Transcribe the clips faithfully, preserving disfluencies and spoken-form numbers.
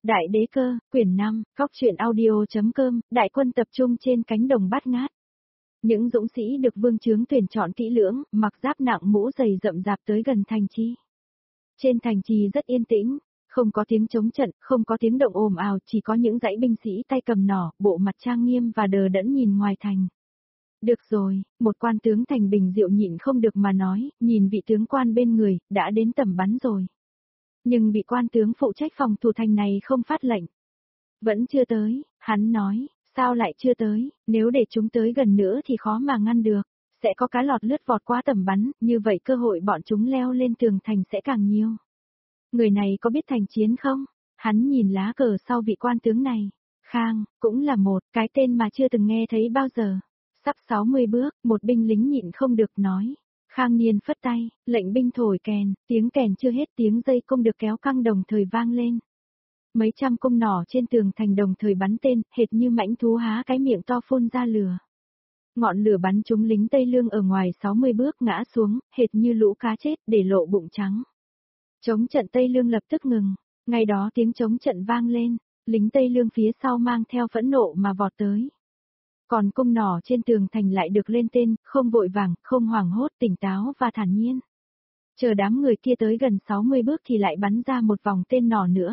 Đại đế cơ, quyển năm, góc truyện audio.com, đại quân tập trung trên cánh đồng bát ngát. Những dũng sĩ được vương chướng tuyển chọn kỹ lưỡng, mặc giáp nặng mũ dày rậm rạp tới gần thành trì. Trên thành trì rất yên tĩnh, không có tiếng chống trận, không có tiếng động ồn ào, chỉ có những dãy binh sĩ tay cầm nỏ, bộ mặt trang nghiêm và đờ đẫn nhìn ngoài thành. Được rồi, một quan tướng Thành Bình Diệu nhịn không được mà nói, nhìn vị tướng quan bên người, đã đến tầm bắn rồi. Nhưng bị quan tướng phụ trách phòng thủ thành này không phát lệnh. Vẫn chưa tới, hắn nói, sao lại chưa tới, nếu để chúng tới gần nữa thì khó mà ngăn được, sẽ có cá lọt lướt vọt qua tầm bắn, như vậy cơ hội bọn chúng leo lên tường thành sẽ càng nhiều. Người này có biết thành chiến không? Hắn nhìn lá cờ sau vị quan tướng này. Khang, cũng là một cái tên mà chưa từng nghe thấy bao giờ. Sắp sáu mươi bước, một binh lính nhịn không được nói. Khang Niên phất tay, lệnh binh thổi kèn, tiếng kèn chưa hết tiếng dây cung được kéo căng đồng thời vang lên. Mấy trăm cung nỏ trên tường thành đồng thời bắn tên, hệt như mãnh thú há cái miệng to phun ra lửa. Ngọn lửa bắn trúng lính Tây Lương ở ngoài sáu mươi bước ngã xuống, hệt như lũ cá chết, để lộ bụng trắng. Chống trận Tây Lương lập tức ngừng, ngay đó tiếng chống trận vang lên, lính Tây Lương phía sau mang theo phẫn nộ mà vọt tới. Còn cung nỏ trên tường thành lại được lên tên, không vội vàng, không hoảng hốt, tỉnh táo và thản nhiên. Chờ đám người kia tới gần sáu mươi bước thì lại bắn ra một vòng tên nỏ nữa.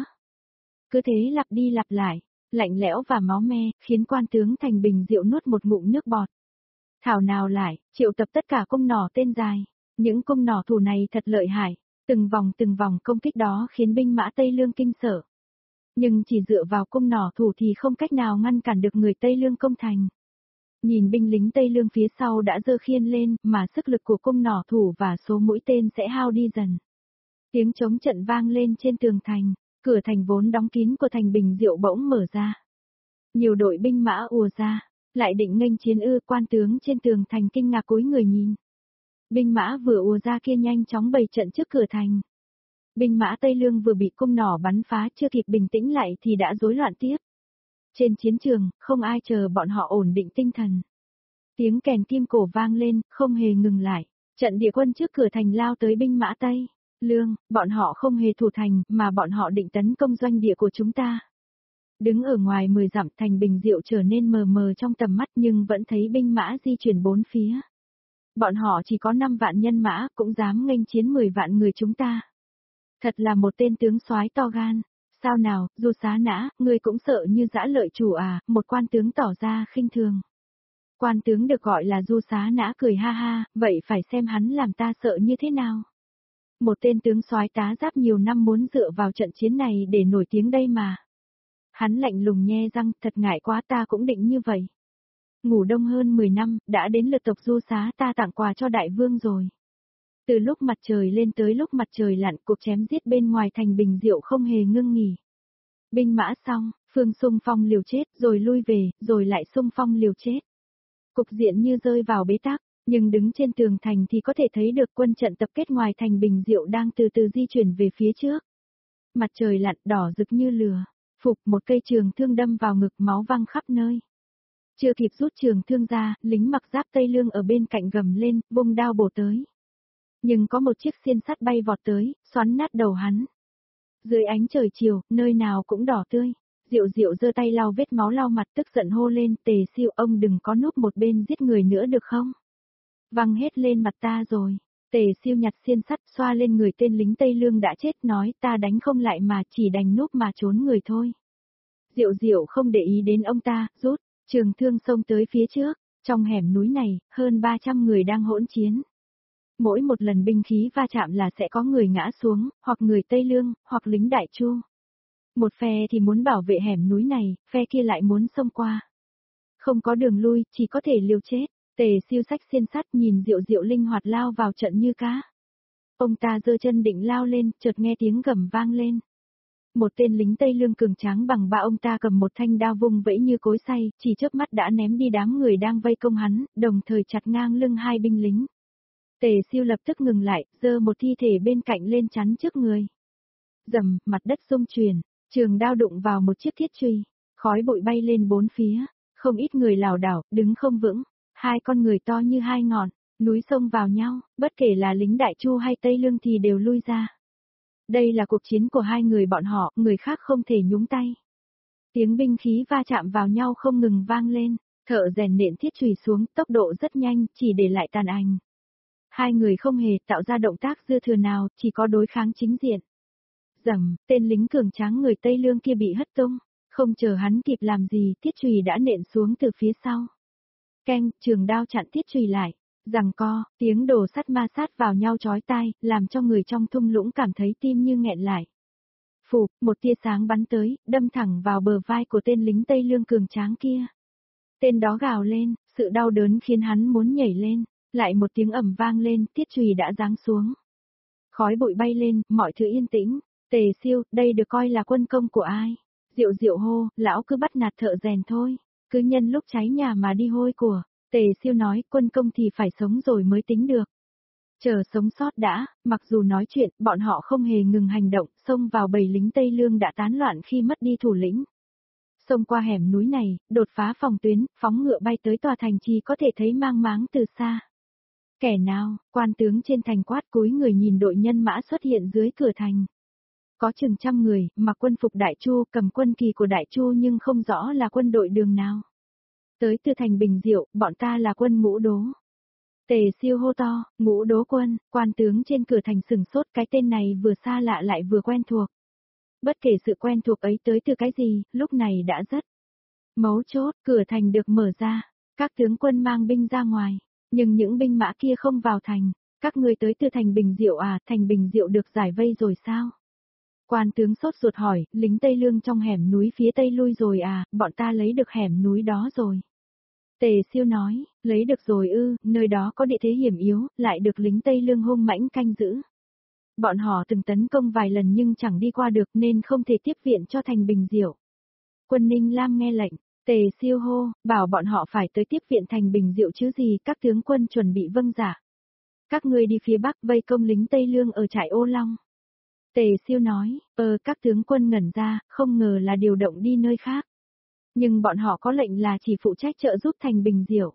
Cứ thế lặp đi lặp lại, lạnh lẽo và máu me, khiến quan tướng Thành Bình Diệu nuốt một ngụm nước bọt. Thảo nào lại, triệu tập tất cả cung nỏ tên dài, những cung nỏ thủ này thật lợi hại, từng vòng từng vòng công kích đó khiến binh mã Tây Lương kinh sợ. Nhưng chỉ dựa vào cung nỏ thủ thì không cách nào ngăn cản được người Tây Lương công thành. Nhìn binh lính Tây Lương phía sau đã giơ khiên lên, mà sức lực của cung nỏ thủ và số mũi tên sẽ hao đi dần. Tiếng chống trận vang lên trên tường thành, cửa thành vốn đóng kín của Thành Bình Diệu bỗng mở ra. Nhiều đội binh mã ùa ra, lại định nghênh chiến ư, quan tướng trên tường thành kinh ngạc cúi người nhìn. Binh mã vừa ùa ra kia nhanh chóng bày trận trước cửa thành. Binh mã Tây Lương vừa bị cung nỏ bắn phá chưa kịp bình tĩnh lại thì đã rối loạn tiếp. Trên chiến trường, không ai chờ bọn họ ổn định tinh thần. Tiếng kèn kim cổ vang lên, không hề ngừng lại. Trận địa quân trước cửa thành lao tới binh mã Tây Lương, bọn họ không hề thủ thành, mà bọn họ định tấn công doanh địa của chúng ta. Đứng ở ngoài mười dặm, Thành Bình Diệu trở nên mờ mờ trong tầm mắt nhưng vẫn thấy binh mã di chuyển bốn phía. Bọn họ chỉ có năm vạn nhân mã, cũng dám nghênh chiến mười vạn người chúng ta. Thật là một tên tướng soái to gan. Sao nào, Du Xá Nã, ngươi cũng sợ như dã lợi chủ à, một quan tướng tỏ ra khinh thường. Quan tướng được gọi là Du Xá Nã cười ha ha, vậy phải xem hắn làm ta sợ như thế nào. Một tên tướng soái tá giáp nhiều năm muốn dựa vào trận chiến này để nổi tiếng đây mà. Hắn lạnh lùng nhe răng, thật ngại quá, ta cũng định như vậy. Ngủ đông hơn mười năm, đã đến lượt tộc Du Xá ta tặng quà cho đại vương rồi. Từ lúc mặt trời lên tới lúc mặt trời lặn, cuộc chém giết bên ngoài Thành Bình Diệu không hề ngưng nghỉ. Binh mã xong, phương xung phong liều chết, rồi lui về, rồi lại xung phong liều chết. Cục diện như rơi vào bế tắc, nhưng đứng trên tường thành thì có thể thấy được quân trận tập kết ngoài Thành Bình Diệu đang từ từ di chuyển về phía trước. Mặt trời lặn đỏ rực như lửa, phục một cây trường thương đâm vào ngực, máu văng khắp nơi. Chưa kịp rút trường thương ra, lính mặc giáp Tây Lương ở bên cạnh gầm lên, vung đao bổ tới. Nhưng có một chiếc xiên sắt bay vọt tới, xoắn nát đầu hắn. Dưới ánh trời chiều, nơi nào cũng đỏ tươi. Diệu Diệu giơ tay lau vết máu lau mặt, tức giận hô lên, Tề Siêu, ông đừng có núp một bên giết người nữa được không? Văng hết lên mặt ta rồi. Tề Siêu nhặt xiên sắt xoa lên người tên lính Tây Lương đã chết, nói, ta đánh không lại mà, chỉ đành núp mà trốn người thôi. Diệu Diệu không để ý đến ông ta, rút trường thương xông tới phía trước. Trong hẻm núi này, hơn ba trăm người đang hỗn chiến. Mỗi một lần binh khí va chạm là sẽ có người ngã xuống, hoặc người Tây Lương, hoặc lính Đại Chu. Một phe thì muốn bảo vệ hẻm núi này, phe kia lại muốn xông qua. Không có đường lui, chỉ có thể liều chết. Tề Siêu xách xiên sắt nhìn Diệu Diệu linh hoạt lao vào trận như cá. Ông ta giơ chân định lao lên, chợt nghe tiếng gầm vang lên. Một tên lính Tây Lương cường tráng bằng ba, ông ta cầm một thanh đao vung vẫy như cối xay, chỉ chớp mắt đã ném đi đám người đang vây công hắn, đồng thời chặt ngang lưng hai binh lính. Tề Siêu lập tức ngừng lại, giơ một thi thể bên cạnh lên chắn trước người. Rầm, mặt đất rung chuyển, trường đao đụng vào một chiếc thiết chùy, khói bụi bay lên bốn phía, không ít người lảo đảo, đứng không vững, hai con người to như hai ngọn núi xông vào nhau, bất kể là lính Đại Chu hay Tây Lương thì đều lui ra. Đây là cuộc chiến của hai người bọn họ, người khác không thể nhúng tay. Tiếng binh khí va chạm vào nhau không ngừng vang lên, thợ rèn nện thiết chùy xuống, tốc độ rất nhanh, chỉ để lại tàn ảnh. Hai người không hề tạo ra động tác dư thừa nào, chỉ có đối kháng chính diện. Rầm, tên lính cường tráng người Tây Lương kia bị hất tung, không chờ hắn kịp làm gì, thiết chùy đã nện xuống từ phía sau. Keng, trường đao chặn thiết chùy lại, giằng co, tiếng đồ sắt ma sát vào nhau chói tai, làm cho người trong thung lũng cảm thấy tim như nghẹn lại. Phụp, một tia sáng bắn tới, đâm thẳng vào bờ vai của tên lính Tây Lương cường tráng kia. Tên đó gào lên, sự đau đớn khiến hắn muốn nhảy lên, lại một tiếng ầm vang lên, thiết chùy đã giáng xuống. Khói bụi bay lên, mọi thứ yên tĩnh. Tề Siêu, đây được coi là quân công của ai? Diệu Diệu hô, lão cứ bắt nạt thợ rèn thôi, cứ nhân lúc cháy nhà mà đi hôi của. Tề Siêu nói, quân công thì phải sống rồi mới tính được. Chờ sống sót đã, mặc dù nói chuyện, bọn họ không hề ngừng hành động, xông vào bầy lính Tây Lương đã tán loạn khi mất đi thủ lĩnh. Xông qua hẻm núi này, đột phá phòng tuyến, phóng ngựa bay tới tòa thành trì có thể thấy mang máng từ xa. Kẻ nào, quan tướng trên thành quát cúi người nhìn đội nhân mã xuất hiện dưới cửa thành. Có chừng trăm người, mặc quân phục Đại Chu, cầm quân kỳ của Đại Chu nhưng không rõ là quân đội đường nào. Tới từ thành Bình Diệu, bọn ta là quân Ngũ Đố. Tề Siêu hô to, Ngũ Đố quân, quan tướng trên cửa thành sừng sốt, cái tên này vừa xa lạ lại vừa quen thuộc. Bất kể sự quen thuộc ấy tới từ cái gì, lúc này đã rất mấu chốt, cửa thành được mở ra, các tướng quân mang binh ra ngoài, nhưng những binh mã kia không vào thành. Các người tới từ thành Bình Diệu à, thành Bình Diệu được giải vây rồi sao? Quan tướng sốt ruột hỏi, lính Tây Lương trong hẻm núi phía Tây lui rồi à, bọn ta lấy được hẻm núi đó rồi. Tề Siêu nói, lấy được rồi ư, nơi đó có địa thế hiểm yếu, lại được lính Tây Lương hung mãnh canh giữ. Bọn họ từng tấn công vài lần nhưng chẳng đi qua được nên không thể tiếp viện cho thành Bình Diệu. Quân Ninh Lam nghe lệnh, Tề Siêu hô, bảo bọn họ phải tới tiếp viện thành Bình Diệu chứ gì, các tướng quân chuẩn bị vâng giả. Các ngươi đi phía Bắc vây công lính Tây Lương ở trại Ô Long. Tề Siêu nói, ờ các tướng quân ngẩn ra, không ngờ là điều động đi nơi khác. Nhưng bọn họ có lệnh là chỉ phụ trách trợ giúp thành Bình Diệu.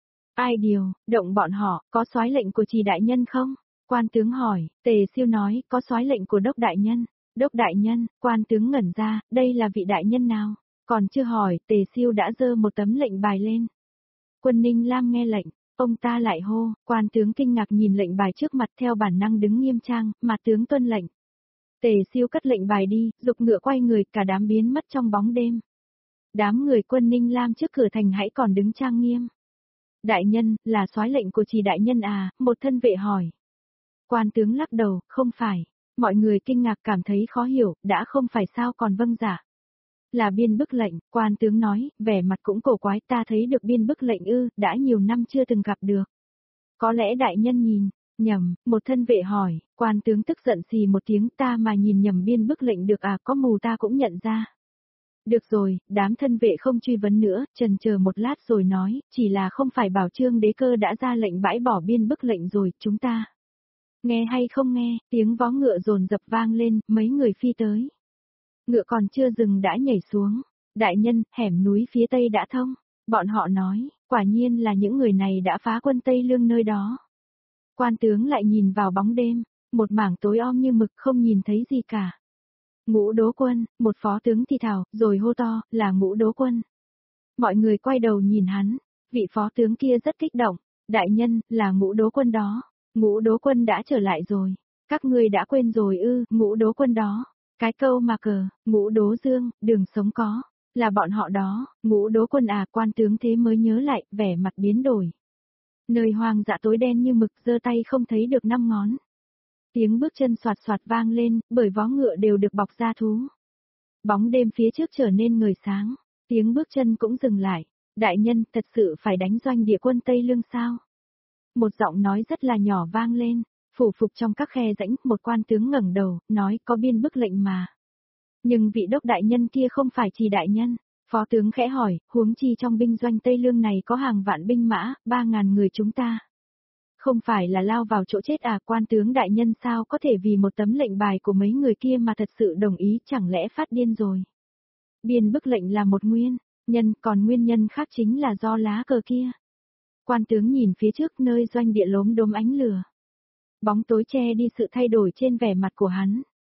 Ai điều, động bọn họ, có soái lệnh của Trì đại nhân không? Quan tướng hỏi, Tề Siêu nói, có soái lệnh của Đốc đại nhân. Đốc đại nhân, quan tướng ngẩn ra, đây là vị đại nhân nào? Còn chưa hỏi, Tề Siêu đã giơ một tấm lệnh bài lên. Quân Ninh Lam nghe lệnh, ông ta lại hô, quan tướng kinh ngạc nhìn lệnh bài trước mặt theo bản năng đứng nghiêm trang, mà tướng tuân lệnh. Tề Siêu cất lệnh bài đi, dục ngựa quay người, cả đám biến mất trong bóng đêm. Đám người quân Ninh Lam trước cửa thành hãy còn đứng trang nghiêm. Đại nhân, là soái lệnh của Trì đại nhân à, một thân vệ hỏi. Quan tướng lắc đầu, không phải. Mọi người kinh ngạc cảm thấy khó hiểu, đã không phải sao còn vâng giả. Là biên bức lệnh, quan tướng nói, vẻ mặt cũng cổ quái, ta thấy được biên bức lệnh ư, đã nhiều năm chưa từng gặp được. Có lẽ đại nhân nhìn, nhầm, một thân vệ hỏi, quan tướng tức giận xì một tiếng, ta mà nhìn nhầm biên bức lệnh được à, có mù ta cũng nhận ra. Được rồi, đám thân vệ không truy vấn nữa, trần chờ một lát rồi nói, chỉ là không phải bảo Trương Đế Cơ đã ra lệnh bãi bỏ biên bức lệnh rồi, chúng ta. Nghe hay không nghe, tiếng vó ngựa dồn dập vang lên, mấy người phi tới. Ngựa còn chưa dừng đã nhảy xuống. Đại nhân, hẻm núi phía Tây đã thông. Bọn họ nói, quả nhiên là những người này đã phá quân Tây Lương nơi đó. Quan tướng lại nhìn vào bóng đêm, một mảng tối om như mực không nhìn thấy gì cả. Ngũ Đố quân, một phó tướng thì thào, rồi hô to, là Ngũ Đố quân. Mọi người quay đầu nhìn hắn, vị phó tướng kia rất kích động. Đại nhân, là Ngũ Đố quân đó. Ngũ Đố quân đã trở lại rồi. Các ngươi đã quên rồi ư, Ngũ Đố quân đó. Cái câu mà cờ, Ngũ Đố Dương, đường sống có, là bọn họ đó, Ngũ Đố quân à, quan tướng thế mới nhớ lại, vẻ mặt biến đổi. Nơi hoang dã tối đen như mực, giơ tay không thấy được năm ngón. Tiếng bước chân soạt soạt vang lên, bởi vó ngựa đều được bọc da thú. Bóng đêm phía trước trở nên ngời sáng, tiếng bước chân cũng dừng lại. Đại nhân, thật sự phải đánh doanh địa quân Tây Lương sao? Một giọng nói rất là nhỏ vang lên. Phủ phục trong các khe rãnh, một quan tướng ngẩng đầu, nói có biên bức lệnh mà. Nhưng vị đốc đại nhân kia không phải Trì đại nhân. Phó tướng khẽ hỏi, huống chi trong binh doanh Tây Lương này có hàng vạn binh mã, ba ngàn người chúng ta. Không phải là lao vào chỗ chết à, quan tướng đại nhân sao có thể vì một tấm lệnh bài của mấy người kia mà thật sự đồng ý, chẳng lẽ phát điên rồi. Biên bức lệnh là một nguyên nhân, còn nguyên nhân khác chính là do lá cờ kia. Quan tướng nhìn phía trước nơi doanh địa lốm đốm ánh lửa. Bóng tối che đi sự thay đổi trên vẻ mặt của hắn.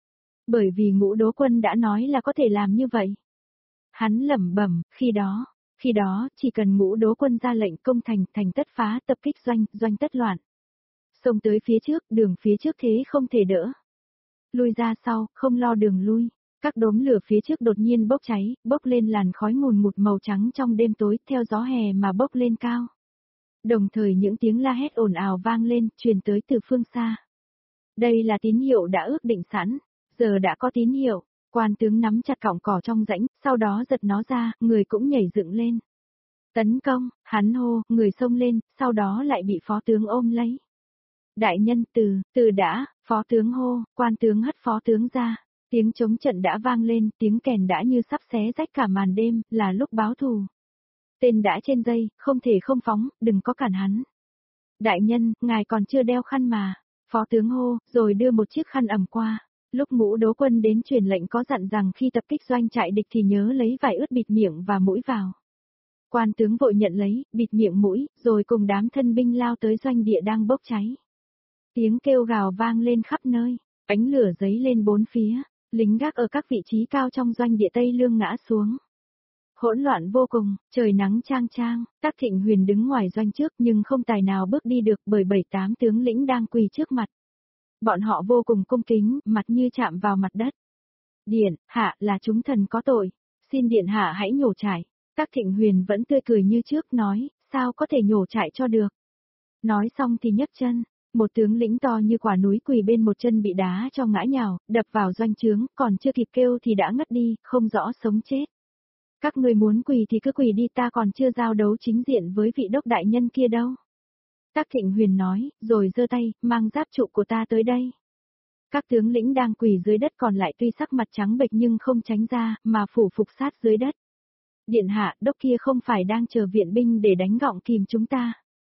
Bởi vì Ngũ Đố Quân đã nói là có thể làm như vậy. Hắn lẩm bẩm, khi đó, khi đó, chỉ cần Ngũ Đố Quân ra lệnh công thành, thành tất phá, tập kích doanh, doanh tất loạn. Xông tới phía trước, đường phía trước thế không thể đỡ. Lui ra sau, không lo đường lui. Các đốm lửa phía trước đột nhiên bốc cháy, bốc lên làn khói ngùn ngụt màu trắng trong đêm tối, theo gió hè mà bốc lên cao. Đồng thời những tiếng la hét ồn ào vang lên, truyền tới từ phương xa. Đây là tín hiệu đã ước định sẵn, giờ đã có tín hiệu, quan tướng nắm chặt cọng cỏ trong rãnh, sau đó giật nó ra, người cũng nhảy dựng lên. Tấn công, hắn hô, người xông lên, sau đó lại bị phó tướng ôm lấy. Đại nhân từ, từ đã, phó tướng hô, quan tướng hất phó tướng ra. Tiếng trống trận đã vang lên, tiếng kèn đã như sắp xé rách cả màn đêm, là lúc báo thù. Tên đã trên dây, không thể không phóng, đừng có cản hắn. Đại nhân, ngài còn chưa đeo khăn mà. Phó tướng hô, rồi đưa một chiếc khăn ẩm qua. Lúc Ngũ Đố Quân đến truyền lệnh có dặn rằng khi tập kích doanh trại địch thì nhớ lấy vải ướt bịt miệng và mũi vào. Quan tướng vội nhận lấy, bịt miệng mũi, rồi cùng đám thân binh lao tới doanh địa đang bốc cháy. Tiếng kêu gào vang lên khắp nơi, ánh lửa giấy lên bốn phía. Lính gác ở các vị trí cao trong doanh địa Tây Lương ngã xuống. Hỗn loạn vô cùng, trời nắng chang chang, Tác Thịnh Huyền đứng ngoài doanh trước nhưng không tài nào bước đi được bởi bảy tám tướng lĩnh đang quỳ trước mặt. Bọn họ vô cùng cung kính, mặt như chạm vào mặt đất. Điện, hạ là chúng thần có tội, xin điện hạ hãy nhổ trại. Tác Thịnh Huyền vẫn tươi cười như trước nói, sao có thể nhổ trại cho được. Nói xong thì nhấc chân. Một tướng lĩnh to như quả núi quỳ bên một chân bị đá cho ngã nhào, đập vào doanh trướng, còn chưa kịp kêu thì đã ngất đi, không rõ sống chết. Các người muốn quỳ thì cứ quỳ đi, ta còn chưa giao đấu chính diện với vị đốc đại nhân kia đâu. Tác Thịnh Huyền nói, rồi giơ tay, mang giáp trụ của ta tới đây. Các tướng lĩnh đang quỳ dưới đất còn lại tuy sắc mặt trắng bệch nhưng không tránh ra, mà phủ phục sát dưới đất. Điện hạ, đốc kia không phải đang chờ viện binh để đánh gọng kìm chúng ta.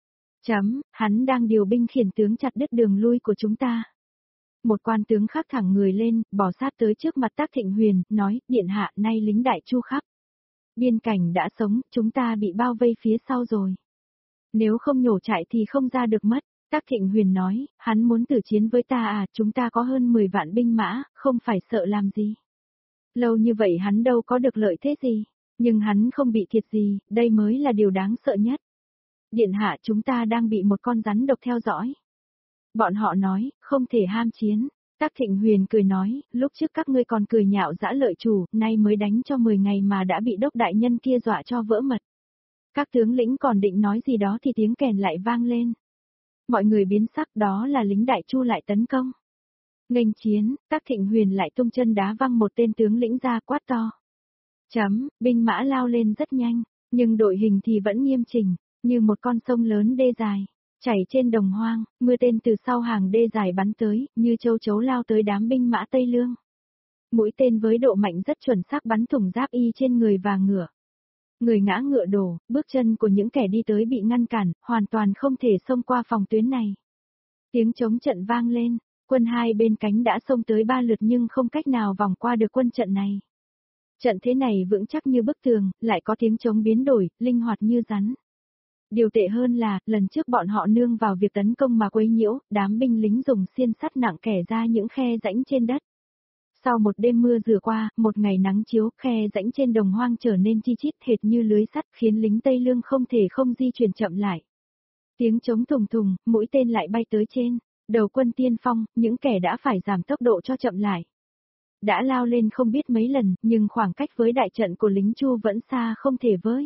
Chấm, hắn đang điều binh khiển tướng chặt đứt đường lui của chúng ta. Một quan tướng khác thẳng người lên, bò sát tới trước mặt Tác Thịnh Huyền, nói, điện hạ, nay lính đại chu khắp. Biên cảnh đã sống, chúng ta bị bao vây phía sau rồi. Nếu không nhổ trại thì không ra được mất. Tác Thịnh Huyền nói, hắn muốn tử chiến với ta à, chúng ta có hơn mười vạn binh mã, không phải sợ làm gì. Lâu như vậy hắn đâu có được lợi thế gì, nhưng hắn không bị thiệt gì, đây mới là điều đáng sợ nhất. Điện hạ, chúng ta đang bị một con rắn độc theo dõi. Bọn họ nói, không thể ham chiến. Tác Thịnh Huyền cười nói, lúc trước các ngươi còn cười nhạo dã lợi chủ, nay mới đánh cho mười ngày mà đã bị đốc đại nhân kia dọa cho vỡ mật. Các tướng lĩnh còn định nói gì đó thì tiếng kèn lại vang lên. Mọi người biến sắc, đó là lính đại chu lại tấn công. Nghênh chiến, Tác Thịnh Huyền lại tung chân đá văng một tên tướng lĩnh ra, quát to. Chấm, binh mã lao lên rất nhanh, nhưng đội hình thì vẫn nghiêm chỉnh. Như một con sông lớn đê dài, chảy trên đồng hoang, mưa tên từ sau hàng đê dài bắn tới, như châu chấu lao tới đám binh mã Tây Lương. Mũi tên với độ mạnh rất chuẩn xác bắn thủng giáp y trên người và ngựa. Người ngã ngựa đổ, bước chân của những kẻ đi tới bị ngăn cản, hoàn toàn không thể xông qua phòng tuyến này. Tiếng trống trận vang lên, quân hai bên cánh đã xông tới ba lượt nhưng không cách nào vòng qua được quân trận này. Trận thế này vững chắc như bức tường, lại có tiếng trống biến đổi, linh hoạt như rắn. Điều tệ hơn là, lần trước bọn họ nương vào việc tấn công mà quấy nhiễu, đám binh lính dùng xiên sắt nặng kẻ ra những khe rãnh trên đất. Sau một đêm mưa rửa qua, một ngày nắng chiếu, khe rãnh trên đồng hoang trở nên chi chít hệt như lưới sắt khiến lính Tây Lương không thể không di chuyển chậm lại. Tiếng trống thùng thùng, mũi tên lại bay tới trên, đầu quân tiên phong, những kẻ đã phải giảm tốc độ cho chậm lại. Đã lao lên không biết mấy lần, nhưng khoảng cách với đại trận của lính Chu vẫn xa không thể với.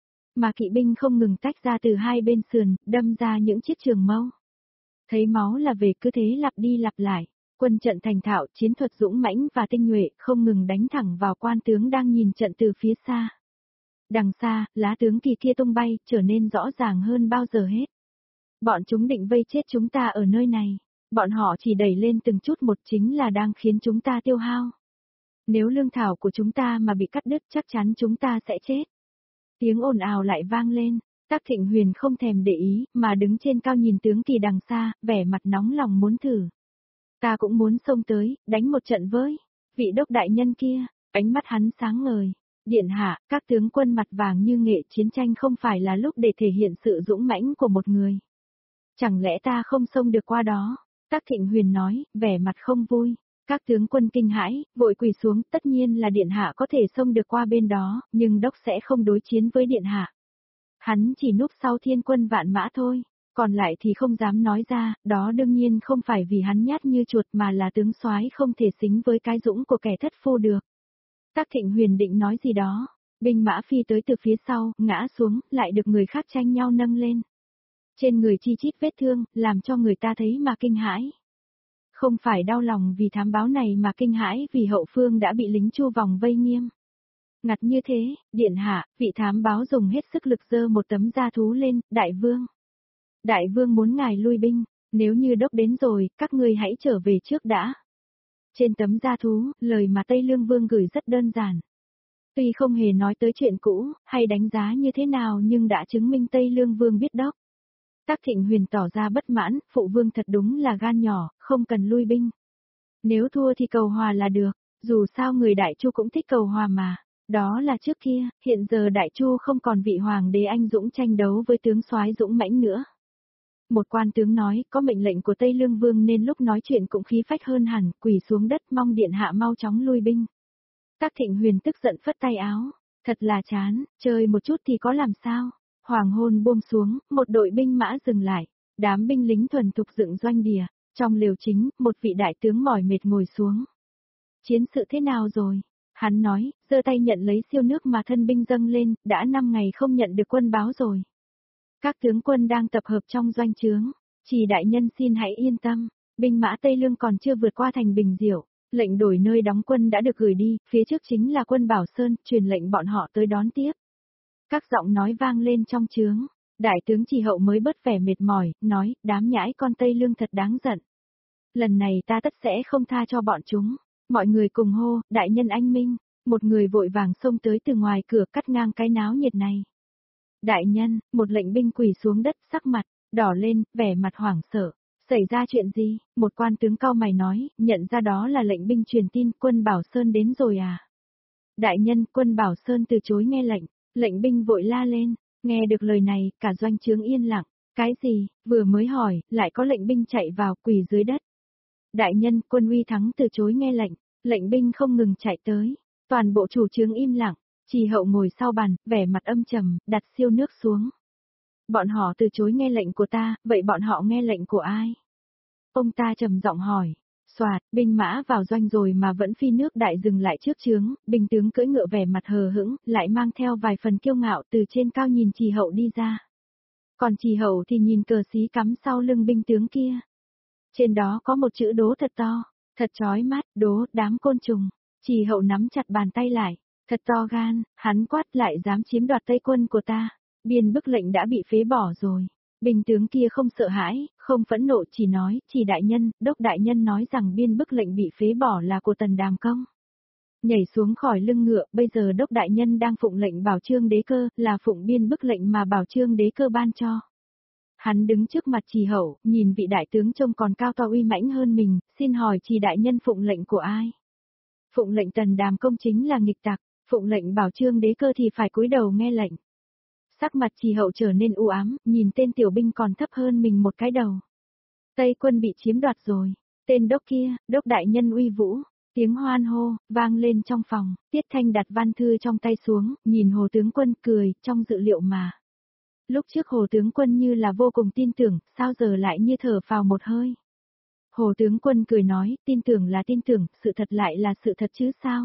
Mà kỵ binh không ngừng tách ra từ hai bên sườn, đâm ra những chiếc trường mâu. Thấy máu là về cứ thế lặp đi lặp lại, quân trận thành thạo, chiến thuật dũng mãnh và tinh nhuệ, không ngừng đánh thẳng vào quan tướng đang nhìn trận từ phía xa. Đằng xa, lá tướng kỳ kia tung bay, trở nên rõ ràng hơn bao giờ hết. Bọn chúng định vây chết chúng ta ở nơi này, bọn họ chỉ đẩy lên từng chút một chính là đang khiến chúng ta tiêu hao. Nếu lương thảo của chúng ta mà bị cắt đứt chắc chắn chúng ta sẽ chết. Tiếng ồn ào lại vang lên, Tác Thịnh Huyền không thèm để ý, mà đứng trên cao nhìn tướng kỳ đằng xa, vẻ mặt nóng lòng muốn thử. Ta cũng muốn xông tới, đánh một trận với vị đốc đại nhân kia, ánh mắt hắn sáng ngời. Điện hạ, các tướng quân mặt vàng như nghệ, chiến tranh không phải là lúc để thể hiện sự dũng mãnh của một người. Chẳng lẽ ta không xông được qua đó? Tác Thịnh Huyền nói, vẻ mặt không vui. Các tướng quân kinh hãi, vội quỳ xuống, tất nhiên là điện hạ có thể xông được qua bên đó, nhưng đốc sẽ không đối chiến với điện hạ. Hắn chỉ núp sau thiên quân vạn mã thôi, còn lại thì không dám nói ra, đó đương nhiên không phải vì hắn nhát như chuột mà là tướng soái không thể xính với cái dũng của kẻ thất phu được. Tắc Thịnh Huyền định nói gì đó, binh mã phi tới từ phía sau, ngã xuống, lại được người khác tranh nhau nâng lên. Trên người chi chít vết thương, làm cho người ta thấy mà kinh hãi. Không phải đau lòng vì thám báo này mà kinh hãi vì hậu phương đã bị lính Chu vòng vây nghiêm. Ngặt như thế, điện hạ, vị thám báo dùng hết sức lực giơ một tấm da thú lên, đại vương. Đại vương muốn ngài lui binh, nếu như đốc đến rồi, các ngươi hãy trở về trước đã. Trên tấm da thú, lời mà Tây Lương Vương gửi rất đơn giản. Tuy không hề nói tới chuyện cũ, hay đánh giá như thế nào nhưng đã chứng minh Tây Lương Vương biết đốc. Tắc Thịnh Huyền tỏ ra bất mãn, phụ vương thật đúng là gan nhỏ, không cần lui binh. Nếu thua thì cầu hòa là được, dù sao người Đại Chu cũng thích cầu hòa mà. Đó là trước kia, hiện giờ Đại Chu không còn vị hoàng đế anh dũng tranh đấu với tướng soái dũng mãnh nữa. Một quan tướng nói, có mệnh lệnh của Tây Lương Vương nên lúc nói chuyện cũng khí phách hơn hẳn, quỳ xuống đất mong điện hạ mau chóng lui binh. Tắc Thịnh Huyền tức giận phất tay áo, thật là chán, chơi một chút thì có làm sao. Hoàng hôn buông xuống, một đội binh mã dừng lại, đám binh lính thuần thục dựng doanh địa, trong liều chính, một vị đại tướng mỏi mệt ngồi xuống. Chiến sự thế nào rồi? Hắn nói, giơ tay nhận lấy siêu nước mà thân binh dâng lên, đã năm ngày không nhận được quân báo rồi. Các tướng quân đang tập hợp trong doanh trướng, chỉ đại nhân xin hãy yên tâm, binh mã Tây Lương còn chưa vượt qua thành Bình Diệu, lệnh đổi nơi đóng quân đã được gửi đi, phía trước chính là quân Bảo Sơn, truyền lệnh bọn họ tới đón tiếp. Các giọng nói vang lên trong trướng, đại tướng Trì Hậu mới bớt vẻ mệt mỏi, nói, đám nhãi con Tây Lương thật đáng giận. Lần này ta tất sẽ không tha cho bọn chúng. Mọi người cùng hô, đại nhân anh minh, một người vội vàng xông tới từ ngoài cửa cắt ngang cái náo nhiệt này. Đại nhân, một lệnh binh quỳ xuống đất sắc mặt, đỏ lên, vẻ mặt hoảng sợ. Xảy ra chuyện gì? Một quan tướng cau mày nói, nhận ra đó là lệnh binh truyền tin quân Bảo Sơn đến rồi à? Đại nhân, quân Bảo Sơn từ chối nghe lệnh, lệnh binh vội la lên, nghe được lời này, cả doanh trướng yên lặng. Cái gì? Vừa mới hỏi, lại có lệnh binh chạy vào quỳ dưới đất. Đại nhân, quân Uy Thắng từ chối nghe lệnh, lệnh binh không ngừng chạy tới, toàn bộ chủ trướng im lặng, Trì Hậu ngồi sau bàn, vẻ mặt âm trầm, đặt siêu nước xuống. Bọn họ từ chối nghe lệnh của ta, vậy bọn họ nghe lệnh của ai? Ông ta trầm giọng hỏi, soạt, binh mã vào doanh rồi mà vẫn phi nước đại dừng lại trước trướng, binh tướng cưỡi ngựa vẻ mặt hờ hững, lại mang theo vài phần kiêu ngạo từ trên cao nhìn Trì Hậu đi ra. Còn Trì Hậu thì nhìn cờ xí cắm sau lưng binh tướng kia. Trên đó có một chữ đố thật to, thật chói mắt, đố, đám côn trùng. Trì Hậu nắm chặt bàn tay lại, thật to gan, hắn quát lại dám chiếm đoạt Tây quân của ta. Biên bức lệnh đã bị phế bỏ rồi. Binh tướng kia không sợ hãi, không phẫn nộ chỉ nói, chỉ đại nhân, đốc đại nhân nói rằng biên bức lệnh bị phế bỏ là của Tần Đàm Công. Nhảy xuống khỏi lưng ngựa, bây giờ đốc đại nhân đang phụng lệnh Bảo Chương Đế Cơ, là phụng biên bức lệnh mà Bảo Chương Đế Cơ ban cho. Hắn đứng trước mặt Trì Hậu, nhìn vị đại tướng trông còn cao to uy mãnh hơn mình, xin hỏi Trì đại nhân phụng lệnh của ai? Phụng lệnh Tần Đàm Công chính là nghịch tặc, phụng lệnh Bảo Chương Đế Cơ thì phải cúi đầu nghe lệnh. Sắc mặt Trì Hậu trở nên u ám, nhìn tên tiểu binh còn thấp hơn mình một cái đầu. Tây quân bị chiếm đoạt rồi, tên đốc kia, đốc đại nhân uy vũ, tiếng hoan hô, vang lên trong phòng, Tiết Thanh đặt văn thư trong tay xuống, nhìn Hồ tướng quân cười, trong dự liệu mà. Lúc trước Hồ tướng quân như là vô cùng tin tưởng, sao giờ lại như thở phào một hơi. Hồ tướng quân cười nói, tin tưởng là tin tưởng, sự thật lại là sự thật chứ sao.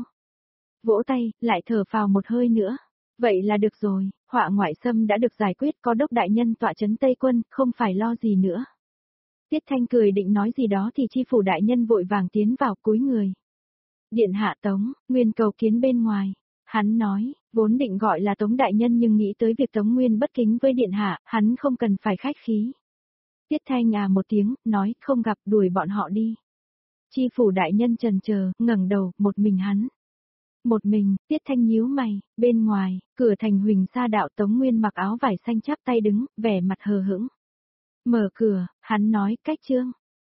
Vỗ tay, lại thở phào một hơi nữa. Vậy là được rồi, họa ngoại xâm đã được giải quyết, có đốc đại nhân tọa trấn Tây quân, không phải lo gì nữa. Tiết Thanh cười định nói gì đó thì chi phủ đại nhân vội vàng tiến vào cúi người. Điện hạ Tống, Nguyên cầu kiến bên ngoài. Hắn nói, vốn định gọi là Tống đại nhân nhưng nghĩ tới việc Tống Nguyên bất kính với điện hạ, hắn không cần phải khách khí. Tiết Thanh à một tiếng, nói, không gặp, đuổi bọn họ đi. Chi phủ đại nhân trần chờ, ngẩng đầu, một mình hắn. Một mình, Tiết Thanh nhíu mày, bên ngoài, cửa thành Huỳnh Sa đạo Tống Nguyên mặc áo vải xanh chắp tay đứng, vẻ mặt hờ hững. Mở cửa, hắn nói, cách trương.